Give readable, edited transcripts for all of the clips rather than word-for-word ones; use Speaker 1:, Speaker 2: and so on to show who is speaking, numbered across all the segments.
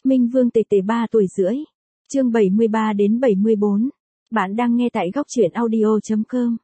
Speaker 1: Minh Vương Tề Tề 3 tuổi rưỡi. Chương 73 đến 74. Bạn đang nghe tại góc truyện audio.com.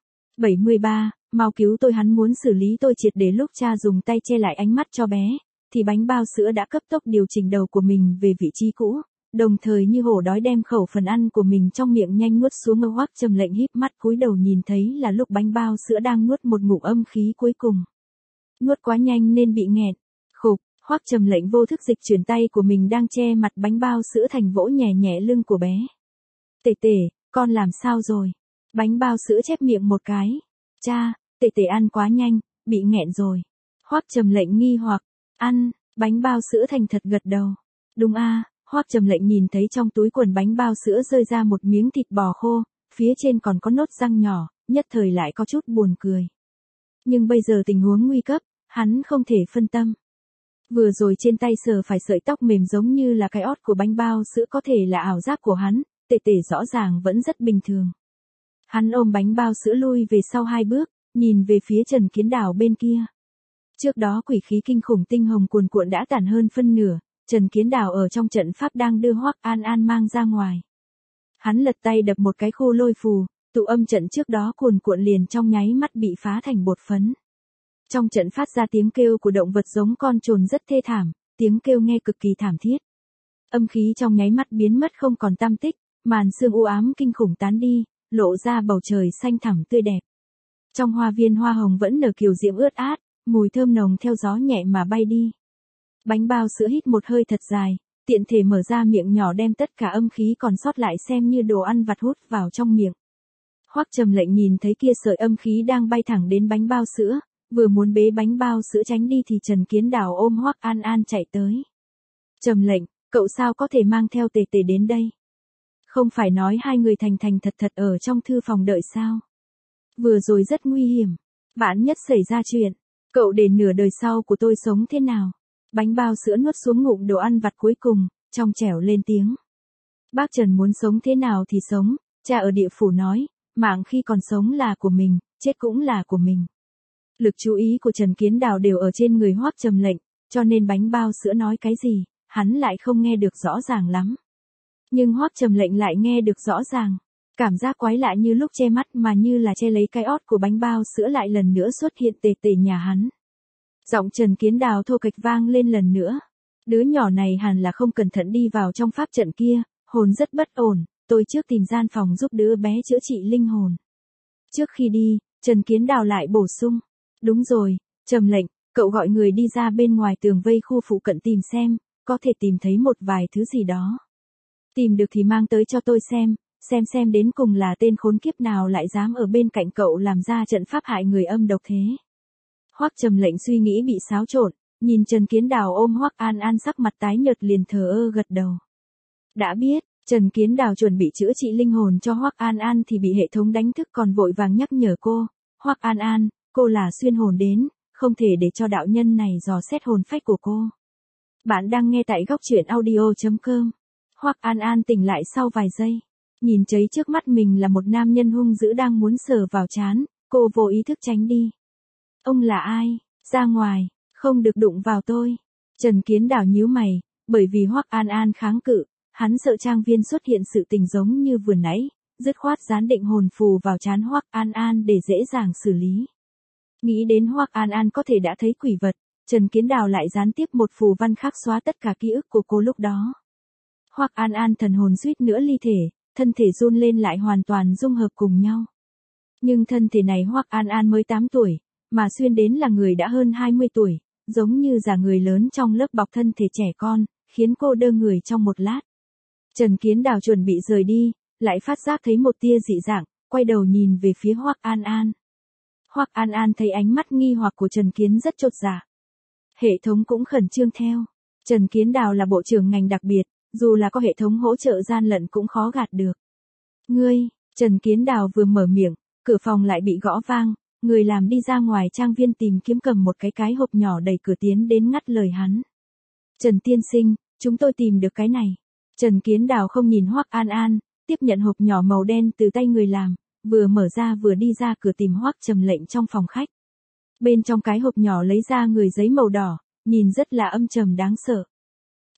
Speaker 1: 73, mau cứu tôi, hắn muốn xử lý tôi triệt để. Lúc cha dùng tay che lại ánh mắt cho bé, thì bánh bao sữa đã cấp tốc điều chỉnh đầu của mình về vị trí cũ, đồng thời như hổ đói đem khẩu phần ăn của mình trong miệng nhanh nuốt xuống. Hoắc Trầm Lệnh híp mắt cúi đầu nhìn thấy là lúc bánh bao sữa đang nuốt một ngụm âm khí cuối cùng. Nuốt quá nhanh nên bị nghẹn. Khục, Hoắc Trầm Lệnh vô thức dịch chuyển tay của mình đang che mặt bánh bao sữa thành vỗ nhẹ nhẹ lưng của bé. Tề Tề, con làm sao rồi? Bánh bao sữa chép miệng một cái. Cha, Tề Tề ăn quá nhanh, bị nghẹn rồi. Hoắc Trầm Lệnh nghi hoặc. Ăn, bánh bao sữa thành thật gật đầu. Đúng a. Hoắc Trầm Lệnh nhìn thấy trong túi quần bánh bao sữa rơi ra một miếng thịt bò khô, phía trên còn có nốt răng nhỏ, nhất thời lại có chút buồn cười. Nhưng bây giờ tình huống nguy cấp, hắn không thể phân tâm. Vừa rồi trên tay sờ phải sợi tóc mềm giống như là cái ót của bánh bao sữa, có thể là ảo giác của hắn, Tề Tề rõ ràng vẫn rất bình thường. Hắn ôm bánh bao sữa lui về sau 2 bước, nhìn về phía Trần Kiến Đào bên kia. Trước đó quỷ khí kinh khủng tinh hồng cuồn cuộn đã tản hơn phân nửa, Trần Kiến Đào ở trong trận pháp đang đưa Hoắc An An mang ra ngoài. Hắn lật tay đập một cái khô lôi phù, tụ âm trận trước đó cuồn cuộn liền trong nháy mắt bị phá thành bột phấn. Trong trận phát ra tiếng kêu của động vật giống con trồn rất thê thảm, tiếng kêu nghe cực kỳ thảm thiết. Âm khí trong nháy mắt biến mất không còn tăm tích, màn sương u ám kinh khủng tán đi, lộ ra bầu trời xanh thẳm tươi đẹp. Trong hoa viên hoa hồng vẫn nở kiều diễm ướt át, mùi thơm nồng theo gió nhẹ mà bay đi. Bánh bao sữa hít một hơi thật dài, tiện thể mở ra miệng nhỏ đem tất cả âm khí còn sót lại xem như đồ ăn vặt hút vào trong miệng. Hoắc Trầm Lệnh nhìn thấy kia sợi âm khí đang bay thẳng đến bánh bao sữa, vừa muốn bế bánh bao sữa tránh đi thì Trần Kiến Đào ôm Hoắc An An chạy tới. Trầm Lệnh, cậu sao có thể mang theo Tề Tề đến đây? Không phải nói hai người thành thành thật thật ở trong thư phòng đợi sao? Vừa rồi rất nguy hiểm, vạn nhất xảy ra chuyện, cậu để nửa đời sau của tôi sống thế nào? Bánh bao sữa nuốt xuống ngụm đồ ăn vặt cuối cùng, trong trẻo lên tiếng. Bác Trần muốn sống thế nào thì sống, cha ở địa phủ nói, mạng khi còn sống là của mình, chết cũng là của mình. Lực chú ý của Trần Kiến Đào đều ở trên người Hoắc Trầm Lệnh, cho nên bánh bao sữa nói cái gì, hắn lại không nghe được rõ ràng lắm. Nhưng Hoắc Trầm Lệnh lại nghe được rõ ràng, cảm giác quái lạ như lúc che mắt mà như là che lấy cái ót của bánh bao sữa lại lần nữa xuất hiện. Tề Tề nhà hắn. Giọng Trần Kiến Đào thô kệch vang lên lần nữa. Đứa nhỏ này hẳn là không cẩn thận đi vào trong pháp trận kia, hồn rất bất ổn, tôi trước tìm gian phòng giúp đứa bé chữa trị linh hồn. Trước khi đi, Trần Kiến Đào lại bổ sung. Đúng rồi, Trầm Lệnh, cậu gọi người đi ra bên ngoài tường vây khu phụ cận tìm xem, có thể tìm thấy một vài thứ gì đó. Tìm được thì mang tới cho tôi xem đến cùng là tên khốn kiếp nào lại dám ở bên cạnh cậu làm ra trận pháp hại người âm độc thế. Hoắc Trầm Lệnh suy nghĩ bị xáo trộn, nhìn Trần Kiến Đào ôm Hoắc An An sắc mặt tái nhợt liền thờ ơ gật đầu. Đã biết, Trần Kiến Đào chuẩn bị chữa trị linh hồn cho Hoắc An An thì bị hệ thống đánh thức còn vội vàng nhắc nhở cô, Hoắc An An, cô là xuyên hồn đến, không thể để cho đạo nhân này dò xét hồn phách của cô. Bạn đang nghe tại góc truyện audio.com. Hoắc An An tỉnh lại sau vài giây, nhìn thấy trước mắt mình là một nam nhân hung dữ đang muốn sờ vào trán, cô vô ý thức tránh đi. Ông là ai? Ra ngoài, không được đụng vào tôi. Trần Kiến Đào nhíu mày, bởi vì Hoắc An An kháng cự, hắn sợ trang viên xuất hiện sự tình giống như vừa nãy, dứt khoát dán định hồn phù vào trán Hoắc An An để dễ dàng xử lý. Nghĩ đến Hoắc An An có thể đã thấy quỷ vật, Trần Kiến Đào lại gián tiếp một phù văn khác xóa tất cả ký ức của cô lúc đó. Hoắc An An thần hồn suýt nữa ly thể, thân thể run lên lại hoàn toàn dung hợp cùng nhau. Nhưng thân thể này Hoắc An An mới 8 tuổi, mà xuyên đến là người đã hơn 20 tuổi, giống như giả người lớn trong lớp bọc thân thể trẻ con, khiến cô đơ người trong một lát. Trần Kiến Đào chuẩn bị rời đi, lại phát giác thấy một tia dị dạng, quay đầu nhìn về phía Hoắc An An. Hoắc An An thấy ánh mắt nghi hoặc của Trần Kiến rất chột dạ. Hệ thống cũng khẩn trương theo. Trần Kiến Đào là bộ trưởng ngành đặc biệt, dù là có hệ thống hỗ trợ gian lận cũng khó gạt được. Ngươi, Trần Kiến Đào vừa mở miệng, cửa phòng lại bị gõ vang, người làm đi ra ngoài trang viên tìm kiếm cầm một cái hộp nhỏ đẩy cửa tiến đến ngắt lời hắn. Trần tiên sinh, chúng tôi tìm được cái này. Trần Kiến Đào không nhìn Hoắc An An, tiếp nhận hộp nhỏ màu đen từ tay người làm, vừa mở ra vừa đi ra cửa tìm Hoắc Trầm Lệnh trong phòng khách. Bên trong cái hộp nhỏ lấy ra người giấy màu đỏ, nhìn rất là âm trầm đáng sợ.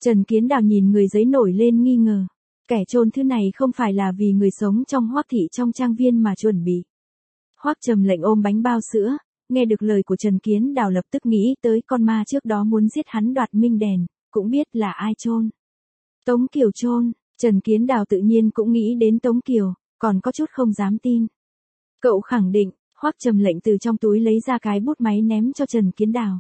Speaker 1: Trần Kiến Đào nhìn người giấy nổi lên nghi ngờ. Kẻ chôn thứ này không phải là vì người sống trong Hoắc thị trong trang viên mà chuẩn bị. Hoắc Trầm Lệnh ôm bánh bao sữa, nghe được lời của Trần Kiến Đào lập tức nghĩ tới con ma trước đó muốn giết hắn đoạt minh đèn, cũng biết là ai chôn. Tống Kiều chôn, Trần Kiến Đào tự nhiên cũng nghĩ đến Tống Kiều, còn có chút không dám tin. Cậu khẳng định, Hoắc Trầm Lệnh từ trong túi lấy ra cái bút máy ném cho Trần Kiến Đào.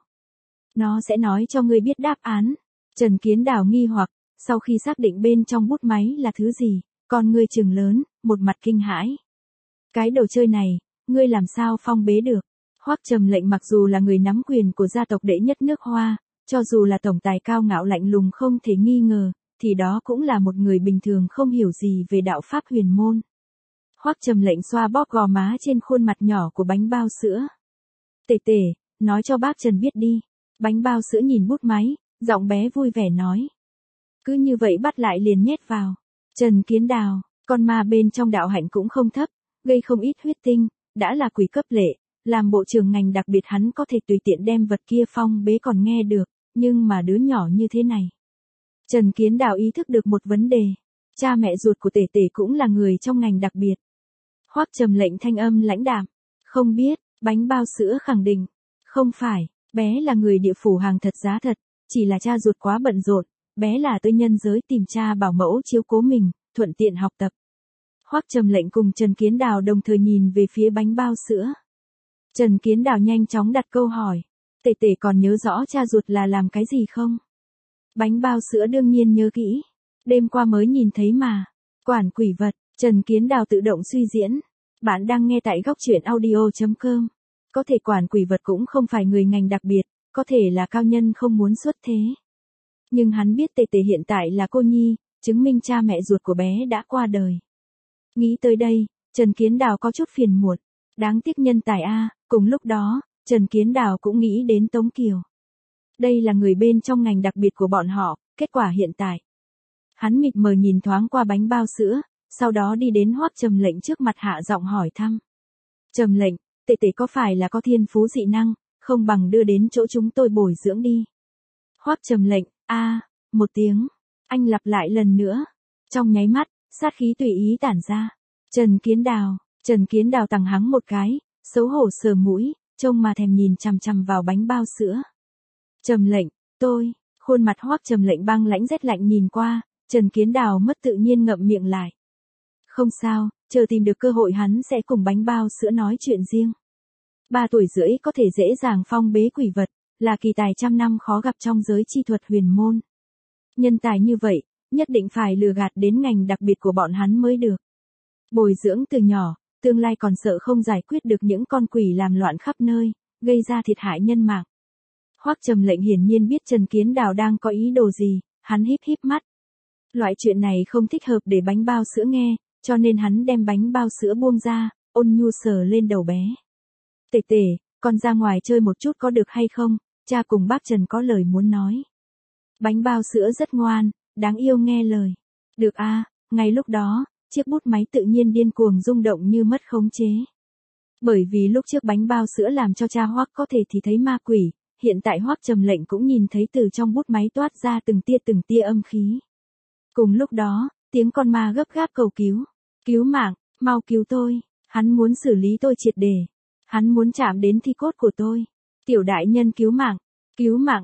Speaker 1: Nó sẽ nói cho ngươi biết đáp án. Trần Kiến Đào nghi hoặc, sau khi xác định bên trong bút máy là thứ gì, con ngươi trừng lớn, một mặt kinh hãi. Cái đồ chơi này, ngươi làm sao phong bế được? Hoắc Trầm Lệnh mặc dù là người nắm quyền của gia tộc đệ nhất nước Hoa, cho dù là tổng tài cao ngạo lạnh lùng không thể nghi ngờ, thì đó cũng là một người bình thường không hiểu gì về đạo pháp huyền môn. Hoắc Trầm Lệnh xoa bóp gò má trên khuôn mặt nhỏ của bánh bao sữa. Tể tể, nói cho bác Trần biết đi. Bánh bao sữa nhìn bút máy, giọng bé vui vẻ nói. Cứ như vậy bắt lại liền nhét vào. Trần Kiến Đào, con ma bên trong đạo hạnh cũng không thấp, gây không ít huyết tinh, đã là quỷ cấp lệ, làm bộ trưởng ngành đặc biệt hắn có thể tùy tiện đem vật kia phong bế còn nghe được, nhưng mà đứa nhỏ như thế này. Trần Kiến Đào ý thức được một vấn đề, cha mẹ ruột của tể tể cũng là người trong ngành đặc biệt. Hoắc Trầm Lệnh thanh âm lãnh đạm, không biết, bánh bao sữa khẳng định, không phải, bé là người địa phủ hàng thật giá thật, chỉ là cha ruột quá bận rộn, bé là tới nhân giới tìm cha bảo mẫu chiếu cố mình, thuận tiện học tập. Hoắc Trầm Lệnh cùng Trần Kiến Đào đồng thời nhìn về phía bánh bao sữa. Trần Kiến Đào nhanh chóng đặt câu hỏi, tể tể còn nhớ rõ cha ruột là làm cái gì không? Bánh bao sữa đương nhiên nhớ kỹ, đêm qua mới nhìn thấy mà, quản quỷ vật, Trần Kiến Đào tự động suy diễn. Bạn đang nghe tại góc truyện audio.com. Có thể quản quỷ vật cũng không phải người ngành đặc biệt, có thể là cao nhân không muốn xuất thế. Nhưng hắn biết tề tề hiện tại là cô nhi, chứng minh cha mẹ ruột của bé đã qua đời. Nghĩ tới đây, Trần Kiến Đào có chút phiền muộn. Đáng tiếc nhân tài a. Cùng lúc đó, Trần Kiến Đào cũng nghĩ đến Tống Kiều. Đây là người bên trong ngành đặc biệt của bọn họ, kết quả hiện tại. Hắn mịt mờ nhìn thoáng qua bánh bao sữa, sau đó đi đến Hoắc Trầm Lệnh trước mặt hạ giọng hỏi thăm. Trầm Lệnh, tệ tệ có phải là có thiên phú dị năng, không bằng đưa đến chỗ chúng tôi bồi dưỡng đi. Hoắc Trầm Lệnh, một tiếng, anh lặp lại lần nữa. Trong nháy mắt, sát khí tùy ý tản ra. Trần Kiến Đào tằng hắng một cái, xấu hổ sờ mũi, trông mà thèm nhìn chằm chằm vào bánh bao sữa. Trầm Lệnh, khuôn mặt Hoắc Trầm Lệnh băng lãnh rét lạnh nhìn qua, Trần Kiến Đào mất tự nhiên ngậm miệng lại. Không sao, chờ tìm được cơ hội hắn sẽ cùng bánh bao sữa nói chuyện riêng. 3 tuổi rưỡi có thể dễ dàng phong bế quỷ vật, là kỳ tài trăm năm khó gặp trong giới chi thuật huyền môn. Nhân tài như vậy, nhất định phải lừa gạt đến ngành đặc biệt của bọn hắn mới được. Bồi dưỡng từ nhỏ, tương lai còn sợ không giải quyết được những con quỷ làm loạn khắp nơi, gây ra thiệt hại nhân mạng. Hoắc Trầm Lệnh hiển nhiên biết Trần Kiến Đào đang có ý đồ gì, hắn híp híp mắt. Loại chuyện này không thích hợp để bánh bao sữa nghe, cho nên hắn đem bánh bao sữa buông ra, ôn nhu sờ lên đầu bé. Tể tể, con ra ngoài chơi một chút có được hay không, cha cùng bác Trần có lời muốn nói. Bánh bao sữa rất ngoan, đáng yêu nghe lời. Được ngay lúc đó, chiếc bút máy tự nhiên điên cuồng rung động như mất khống chế. Bởi vì lúc trước bánh bao sữa làm cho cha Hoắc có thể thì thấy ma quỷ, hiện tại Hoắc Trầm Lệnh cũng nhìn thấy từ trong bút máy toát ra từng tia âm khí. Cùng lúc đó, tiếng con ma gấp gáp cầu cứu. Cứu mạng, mau cứu tôi, hắn muốn xử lý tôi triệt để. Hắn muốn chạm đến thi cốt của tôi. Tiểu đại nhân cứu mạng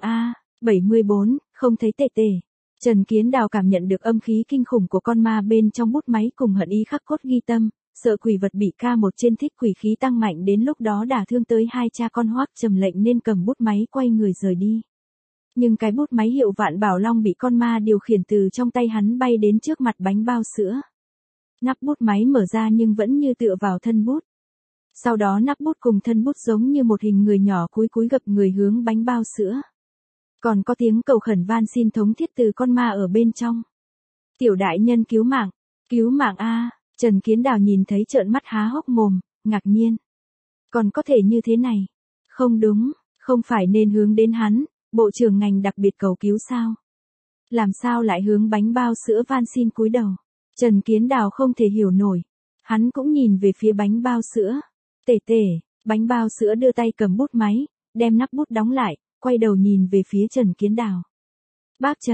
Speaker 1: 74, không thấy tệ tệ. Trần Kiến Đào cảm nhận được âm khí kinh khủng của con ma bên trong bút máy cùng hận ý khắc cốt ghi tâm, sợ quỷ vật bị K1 trên thích quỷ khí tăng mạnh đến lúc đó đả thương tới hai cha con Hoắc Trầm Lệnh nên cầm bút máy quay người rời đi. Nhưng cái bút máy hiệu Vạn Bảo Long bị con ma điều khiển từ trong tay hắn bay đến trước mặt bánh bao sữa. Nắp bút máy mở ra nhưng vẫn như tựa vào thân bút. Sau đó nắp bút cùng thân bút giống như một hình người nhỏ cúi gập người hướng bánh bao sữa. Còn có tiếng cầu khẩn van xin thống thiết từ con ma ở bên trong. Tiểu đại nhân cứu mạng Trần Kiến Đào nhìn thấy trợn mắt há hốc mồm, ngạc nhiên. Còn có thể như thế này? Không đúng, không phải nên hướng đến hắn, bộ trưởng ngành đặc biệt cầu cứu sao? Làm sao lại hướng bánh bao sữa van xin cúi đầu? Trần Kiến Đào không thể hiểu nổi. Hắn cũng nhìn về phía bánh bao sữa. Tể tể, bánh bao sữa đưa tay cầm bút máy, đem nắp bút đóng lại, quay đầu nhìn về phía Trần Kiến Đào.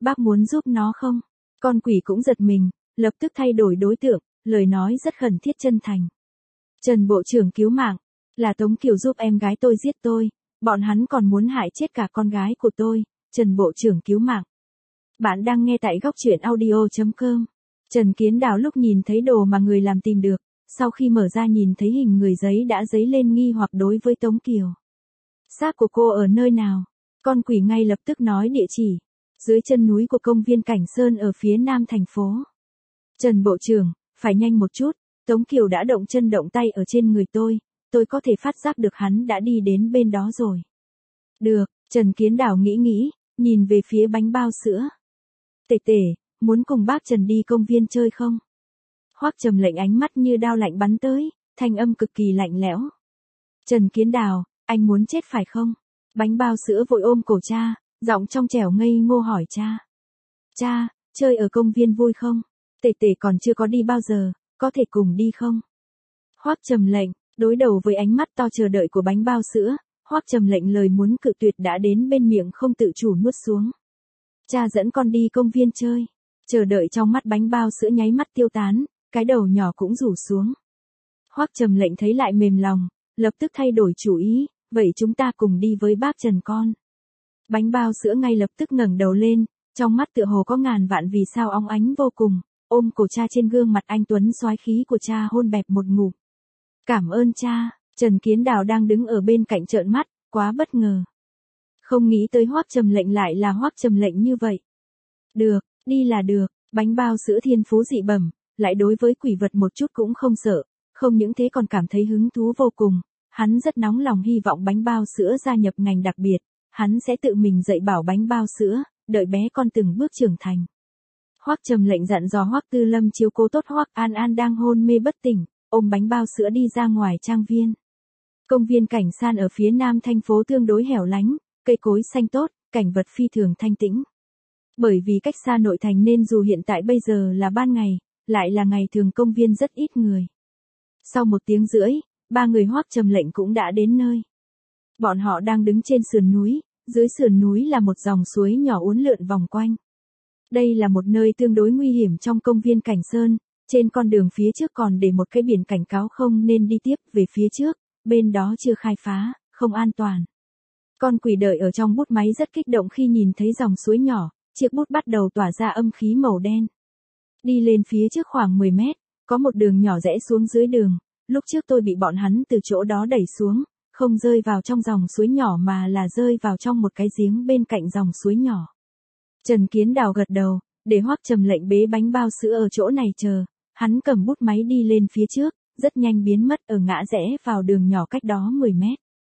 Speaker 1: Bác muốn giúp nó không? Con quỷ cũng giật mình, lập tức thay đổi đối tượng, lời nói rất khẩn thiết chân thành. Trần Bộ trưởng cứu mạng, là Tống Kiều giúp em gái tôi giết tôi, bọn hắn còn muốn hại chết cả con gái của tôi, Trần Bộ trưởng cứu mạng. Bạn đang nghe tại góc truyện audio.com. Trần Kiến Đào lúc nhìn thấy đồ mà người làm tìm được, sau khi mở ra nhìn thấy hình người giấy đã dấy lên nghi hoặc đối với Tống Kiều. Xác của cô ở nơi nào? Con quỷ ngay lập tức nói địa chỉ. Dưới chân núi của công viên Cảnh Sơn ở phía nam thành phố. Trần Bộ trưởng, phải nhanh một chút, Tống Kiều đã động chân động tay ở trên người tôi có thể phát giác được hắn đã đi đến bên đó rồi. Được, Trần Kiến Đào nghĩ, nhìn về phía bánh bao sữa. Tể tể, muốn cùng bác Trần đi công viên chơi không? Hoắc Trầm Lệnh ánh mắt như đao lạnh bắn tới, thanh âm cực kỳ lạnh lẽo. Trần Kiến Đào, anh muốn chết phải không? Bánh bao sữa vội ôm cổ cha, giọng trong trẻo ngây ngô hỏi cha. Cha, chơi ở công viên vui không? Tể tể còn chưa có đi bao giờ, có thể cùng đi không? Hoắc Trầm Lệnh, đối đầu với ánh mắt to chờ đợi của bánh bao sữa, Hoắc Trầm Lệnh lời muốn cự tuyệt đã đến bên miệng không tự chủ nuốt xuống. Cha dẫn con đi công viên chơi. Chờ đợi trong mắt bánh bao sữa nháy mắt tiêu tán, cái đầu nhỏ cũng rủ xuống. Hoắc Trầm Lệnh thấy lại mềm lòng, lập tức thay đổi chủ ý, vậy chúng ta cùng đi với bác Trần con. Bánh bao sữa ngay lập tức ngẩng đầu lên, trong mắt tựa hồ có ngàn vạn vì sao óng ánh vô cùng, ôm cổ cha trên gương mặt anh tuấn soái khí của cha hôn bẹp một ngụm. Cảm ơn cha, Trần Kiến Đào đang đứng ở bên cạnh trợn mắt, quá bất ngờ. Không nghĩ tới Hoắc Trầm Lệnh lại là Hoắc Trầm Lệnh như vậy. Được, đi là được, bánh bao sữa thiên phú dị bẩm, lại đối với quỷ vật một chút cũng không sợ, không những thế còn cảm thấy hứng thú vô cùng, hắn rất nóng lòng hy vọng bánh bao sữa gia nhập ngành đặc biệt, hắn sẽ tự mình dạy bảo bánh bao sữa, đợi bé con từng bước trưởng thành. Hoắc Trầm Lệnh dặn dò Hoắc Tư Lâm chiếu cố tốt Hoắc An An đang hôn mê bất tỉnh, ôm bánh bao sữa đi ra ngoài trang viên. Công viên Cảnh San ở phía nam thành phố tương đối hẻo lánh, cây cối xanh tốt, cảnh vật phi thường thanh tĩnh. Bởi vì cách xa nội thành nên dù hiện tại bây giờ là ban ngày, lại là ngày thường công viên rất ít người. Sau 1 tiếng rưỡi, 3 người Hoắc Trầm Lệnh cũng đã đến nơi. Bọn họ đang đứng trên sườn núi, dưới sườn núi là một dòng suối nhỏ uốn lượn vòng quanh. Đây là một nơi tương đối nguy hiểm trong công viên Cảnh Sơn, trên con đường phía trước còn để một cái biển cảnh cáo không nên đi tiếp về phía trước, bên đó chưa khai phá, không an toàn. Con quỷ đợi ở trong bút máy rất kích động khi nhìn thấy dòng suối nhỏ, chiếc bút bắt đầu tỏa ra âm khí màu đen. Đi lên phía trước khoảng 10 mét, có một đường nhỏ rẽ xuống dưới đường, lúc trước tôi bị bọn hắn từ chỗ đó đẩy xuống, không rơi vào trong dòng suối nhỏ mà là rơi vào trong một cái giếng bên cạnh dòng suối nhỏ. Trần Kiến Đào gật đầu, để Hoắc Trầm Lệnh bế bánh bao sữa ở chỗ này chờ, hắn cầm bút máy đi lên phía trước, rất nhanh biến mất ở ngã rẽ vào đường nhỏ cách đó 10 mét.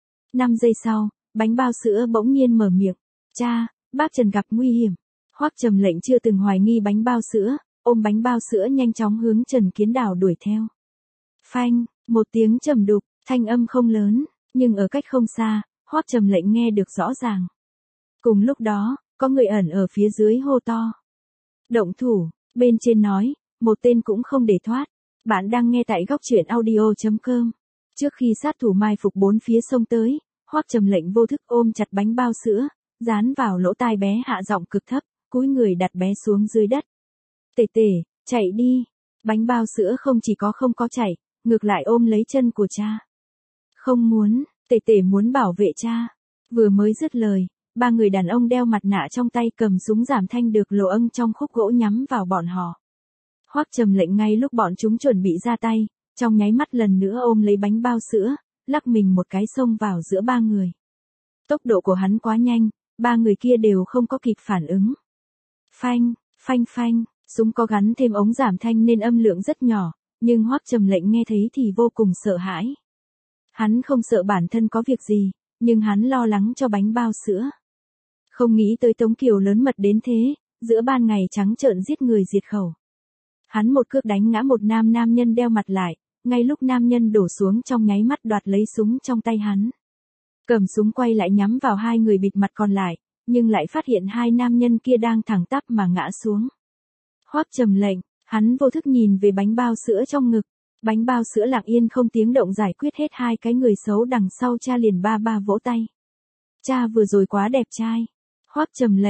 Speaker 1: 5 giây sau, bánh bao sữa bỗng nhiên mở miệng, cha, bác Trần gặp nguy hiểm. Hoắc Trầm Lệnh chưa từng hoài nghi bánh bao sữa, ôm bánh bao sữa nhanh chóng hướng Trần Kiến Đào đuổi theo. Phanh, một tiếng trầm đục, thanh âm không lớn, nhưng ở cách không xa, Hoắc Trầm Lệnh nghe được rõ ràng. Cùng lúc đó, có người ẩn ở phía dưới hô to. Động thủ, bên trên nói, một tên cũng không để thoát. Bạn đang nghe tại góc truyện audio.com. Trước khi sát thủ mai phục 4 phía sông tới, Hoắc Trầm Lệnh vô thức ôm chặt bánh bao sữa, dán vào lỗ tai bé hạ giọng cực thấp, cúi người đặt bé xuống dưới đất. Tể tể, chạy đi. Bánh bao sữa không chỉ có không có chạy, ngược lại ôm lấy chân của cha. Không muốn, tể tể muốn bảo vệ cha. Vừa mới dứt lời, 3 người đàn ông đeo mặt nạ trong tay cầm súng giảm thanh được lộ âng trong khúc gỗ nhắm vào bọn họ. Hoắc Trầm Lệnh ngay lúc bọn chúng chuẩn bị ra tay, trong nháy mắt lần nữa ôm lấy bánh bao sữa, lắc mình một cái xông vào giữa 3 người. Tốc độ của hắn quá nhanh, 3 người kia đều không có kịp phản ứng. Phanh, phanh phanh, súng có gắn thêm ống giảm thanh nên âm lượng rất nhỏ, nhưng Hoắc Trầm Lệnh nghe thấy thì vô cùng sợ hãi. Hắn không sợ bản thân có việc gì, nhưng hắn lo lắng cho bánh bao sữa. Không nghĩ tới Tống Kiều lớn mật đến thế, giữa ban ngày trắng trợn giết người diệt khẩu. Hắn một cước đánh ngã một nam nhân đeo mặt lại, ngay lúc nam nhân đổ xuống trong nháy mắt đoạt lấy súng trong tay hắn. Cầm súng quay lại nhắm vào 2 người bịt mặt còn lại, nhưng lại phát hiện 2 nam nhân kia đang thẳng tắp mà ngã xuống. Hoắc Trầm Lệnh, hắn vô thức nhìn về bánh bao sữa trong ngực. Bánh bao sữa lặng yên không tiếng động giải quyết hết 2 cái người xấu đằng sau cha liền ba vỗ tay. Cha vừa rồi quá đẹp trai. Hoắc Trầm Lệnh,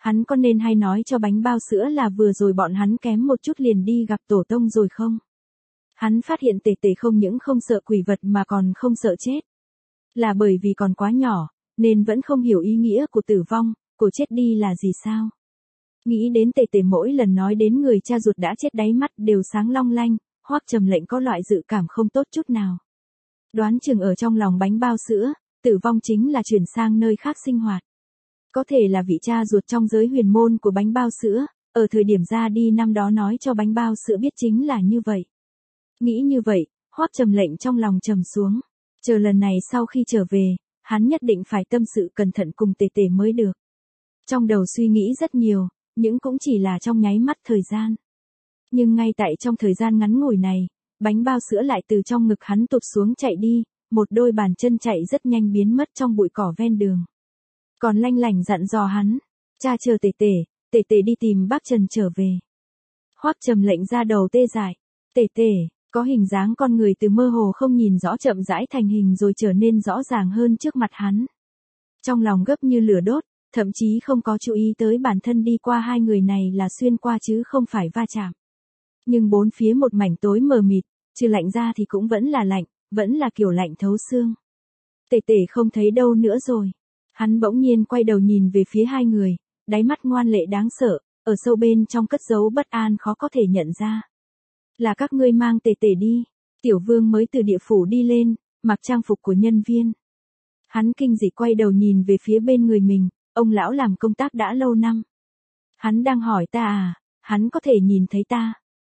Speaker 1: Hắn có nên hay nói cho bánh bao sữa là vừa rồi bọn hắn kém một chút liền đi gặp tổ tông rồi không? Hắn phát hiện Tề Tề không những không sợ quỷ vật mà còn không sợ chết. Là bởi vì còn quá nhỏ, nên vẫn không hiểu ý nghĩa của tử vong, của chết đi là gì sao? Nghĩ đến Tề Tề mỗi lần nói đến người cha ruột đã chết đáy mắt đều sáng long lanh, Hoắc Trầm Lệnh có loại dự cảm không tốt chút nào. Đoán chừng ở trong lòng bánh bao sữa, tử vong chính là chuyển sang nơi khác sinh hoạt. Có thể là vị cha ruột trong giới huyền môn của bánh bao sữa, ở thời điểm ra đi năm đó nói cho bánh bao sữa biết chính là như vậy. Nghĩ như vậy, Hoắc Trầm Lệnh trong lòng trầm xuống. Chờ lần này sau khi trở về, hắn nhất định phải tâm sự cẩn thận cùng Tề Tề mới được. Trong đầu suy nghĩ rất nhiều, nhưng cũng chỉ là trong nháy mắt thời gian. Nhưng ngay tại trong thời gian ngắn ngủi này, bánh bao sữa lại từ trong ngực hắn tụt xuống chạy đi, một đôi bàn chân chạy rất nhanh biến mất trong bụi cỏ ven đường. Còn Lanh Lảnh dặn dò hắn, cha chờ Tề Tề đi tìm bác Trần trở về. Hoắc Trầm Lệnh ra đầu tê dại, Tề Tề, có hình dáng con người từ mơ hồ không nhìn rõ chậm rãi thành hình rồi trở nên rõ ràng hơn trước mặt hắn. Trong lòng gấp như lửa đốt, thậm chí không có chú ý tới bản thân đi qua hai người này là xuyên qua chứ không phải va chạm. Nhưng bốn phía một mảnh tối mờ mịt, trừ lạnh ra thì cũng vẫn là lạnh, vẫn là kiểu lạnh thấu xương. Tề Tề không thấy đâu nữa rồi. Hắn bỗng nhiên quay đầu nhìn về phía hai người, đáy mắt ngoan lệ đáng sợ, ở sâu bên trong cất giấu bất an khó có thể nhận ra. Là các ngươi mang Tề Tề đi. Tiểu Vương mới từ địa phủ đi lên, mặc trang phục của nhân viên. Hắn kinh dị quay đầu nhìn về phía bên người mình, ông lão làm công tác đã lâu năm. Hắn đang hỏi ta à, hắn có thể nhìn thấy ta.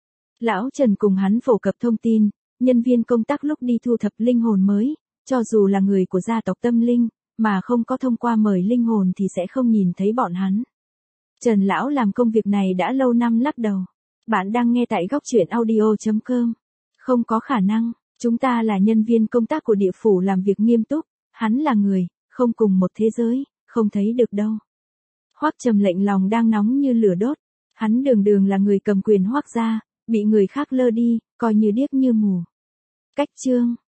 Speaker 1: Lão Trần cùng hắn phổ cập thông tin, nhân viên công tác lúc đi thu thập linh hồn mới, cho dù là người của gia tộc tâm linh, mà không có thông qua mời linh hồn thì sẽ không nhìn thấy bọn hắn. Trần lão làm công việc này đã lâu năm lắc đầu. Bạn đang nghe tại góc truyện audio.com. Không có khả năng, chúng ta là nhân viên công tác của địa phủ làm việc nghiêm túc, hắn là người, không cùng một thế giới, không thấy được đâu. Hoắc Trầm Lệnh lòng đang nóng như lửa đốt, hắn đường là người cầm quyền Hoắc gia, bị người khác lơ đi, coi như điếc như mù. Cách chương